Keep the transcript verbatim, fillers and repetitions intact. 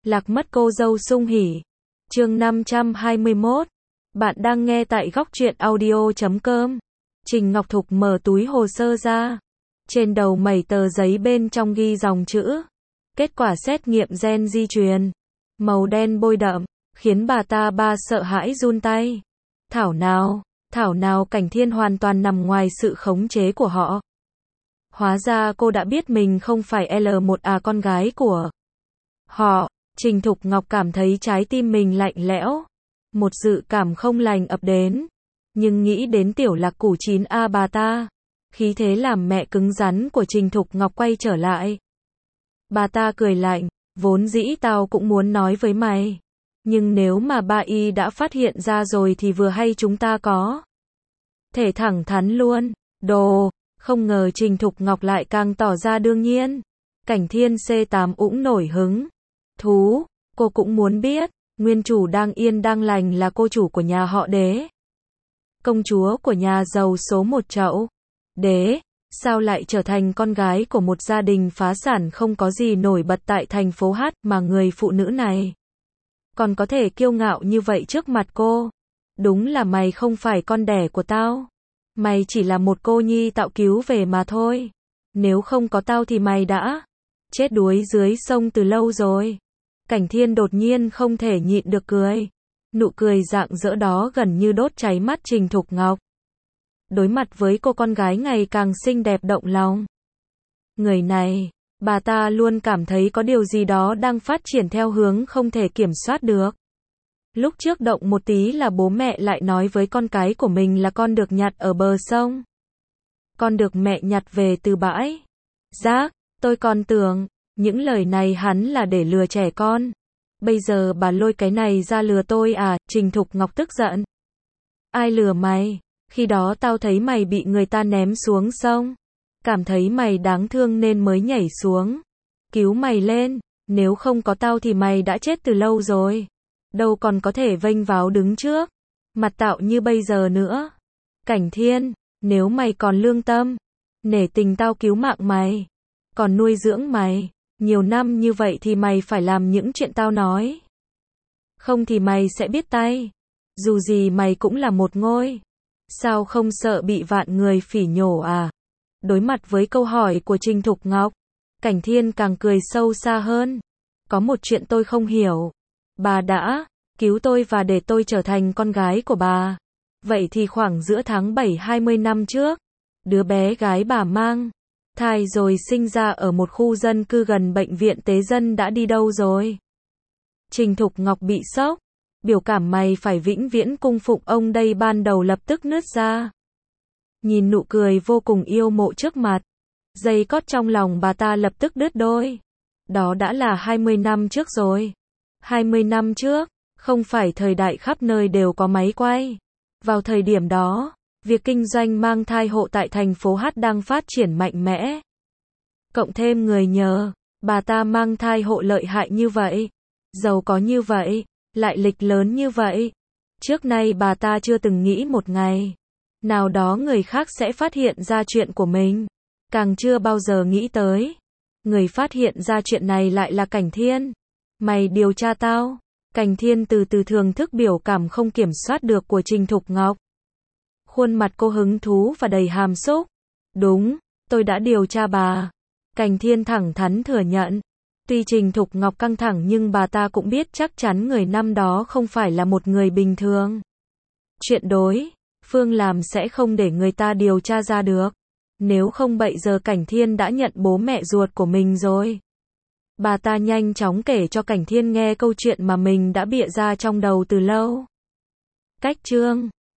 Lạc mất cô dâu sung hỉ. Chương năm trăm hai mươi mốt. Bạn đang nghe tại góc truyện audio chấm com. Trình Ngọc Thục mở túi hồ sơ ra. Trên đầu mẩy tờ giấy bên trong ghi dòng chữ. Kết quả xét nghiệm gen di truyền. Màu đen bôi đậm, khiến bà ta ba sợ hãi run tay. Thảo nào, thảo nào Cảnh Thiên hoàn toàn nằm ngoài sự khống chế của họ. Hóa ra cô đã biết mình không phải L một à con gái của họ. Trình Thục Ngọc cảm thấy trái tim mình lạnh lẽo. Một dự cảm không lành ập đến. Nhưng nghĩ đến tiểu Lạc Củ chín a bà ta. Khí thế làm mẹ cứng rắn của Trình Thục Ngọc quay trở lại. Bà ta cười lạnh, vốn dĩ tao cũng muốn nói với mày. Nhưng nếu mà ba y đã phát hiện ra rồi thì vừa hay chúng ta có thể thẳng thắn luôn. Đồ, không ngờ Trình Thục Ngọc lại càng tỏ ra đương nhiên. Cảnh Thiên C tám ũng nổi hứng. Thú, cô cũng muốn biết, nguyên chủ đang yên đang lành là cô chủ của nhà họ Đế. Công chúa của nhà giàu số một chậu. Đế, sao lại trở thành con gái của một gia đình phá sản không có gì nổi bật tại thành phố Hát mà người phụ nữ này còn có thể kiêu ngạo như vậy trước mặt cô. Đúng là mày không phải con đẻ của tao. Mày chỉ là một cô nhi tạo cứu về mà thôi. Nếu không có tao thì mày đã chết đuối dưới sông từ lâu rồi. Cảnh Thiên đột nhiên không thể nhịn được cười. Nụ cười rạng rỡ đó gần như đốt cháy mắt Trình Thục Ngọc. Đối mặt với cô con gái ngày càng xinh đẹp động lòng. Người này, bà ta luôn cảm thấy có điều gì đó đang phát triển theo hướng không thể kiểm soát được. Lúc trước động một tí là bố mẹ lại nói với con cái của mình là con được nhặt ở bờ sông. Con được mẹ nhặt về từ bãi rác, tôi còn tưởng những lời này hắn là để lừa trẻ con. Bây giờ bà lôi cái này ra lừa tôi à? Trình Thục Ngọc tức giận. Ai lừa mày? Khi đó tao thấy mày bị người ta ném xuống sông. Cảm thấy mày đáng thương nên mới nhảy xuống. Cứu mày lên. Nếu không có tao thì mày đã chết từ lâu rồi. Đâu còn có thể vênh váo đứng trước mặt tạo như bây giờ nữa. Cảnh Thiên, nếu mày còn lương tâm, nể tình tao cứu mạng mày, còn nuôi dưỡng mày nhiều năm như vậy thì mày phải làm những chuyện tao nói. Không thì mày sẽ biết tay. Dù gì mày cũng là một ngôi. Sao không sợ bị vạn người phỉ nhổ à? Đối mặt với câu hỏi của Trình Thục Ngọc, Cảnh Thiên càng cười sâu xa hơn. Có một chuyện tôi không hiểu. Bà đã cứu tôi và để tôi trở thành con gái của bà. Vậy thì khoảng giữa tháng bảy hai mươi năm trước, đứa bé gái bà mang thai rồi sinh ra ở một khu dân cư gần bệnh viện Tế Dân đã đi đâu rồi? Trình Thục Ngọc bị sốc. Biểu cảm mày phải vĩnh viễn cung phụng ông đây ban đầu lập tức nứt ra. Nhìn nụ cười vô cùng yêu mộ trước mặt, dây cót trong lòng bà ta lập tức đứt đôi. Đó đã là hai mươi năm trước rồi. hai mươi năm trước, không phải thời đại khắp nơi đều có máy quay. Vào thời điểm đó, việc kinh doanh mang thai hộ tại thành phố Hát đang phát triển mạnh mẽ. Cộng thêm người nhờ, bà ta mang thai hộ lợi hại như vậy, giàu có như vậy, lại lịch lớn như vậy. Trước nay bà ta chưa từng nghĩ một ngày nào đó người khác sẽ phát hiện ra chuyện của mình. Càng chưa bao giờ nghĩ tới người phát hiện ra chuyện này lại là Cảnh Thiên. Mày điều tra tao. Cảnh Thiên từ từ thưởng thức biểu cảm không kiểm soát được của Trình Thục Ngọc. Khuôn mặt cô hứng thú và đầy hàm xúc. Đúng, tôi đã điều tra bà. Cảnh Thiên thẳng thắn thừa nhận. Tuy Trình Thục Ngọc căng thẳng nhưng bà ta cũng biết chắc chắn người năm đó không phải là một người bình thường. Chuyện đối phương làm sẽ không để người ta điều tra ra được. Nếu không bây giờ Cảnh Thiên đã nhận bố mẹ ruột của mình rồi. Bà ta nhanh chóng kể cho Cảnh Thiên nghe câu chuyện mà mình đã bịa ra trong đầu từ lâu. Cách chương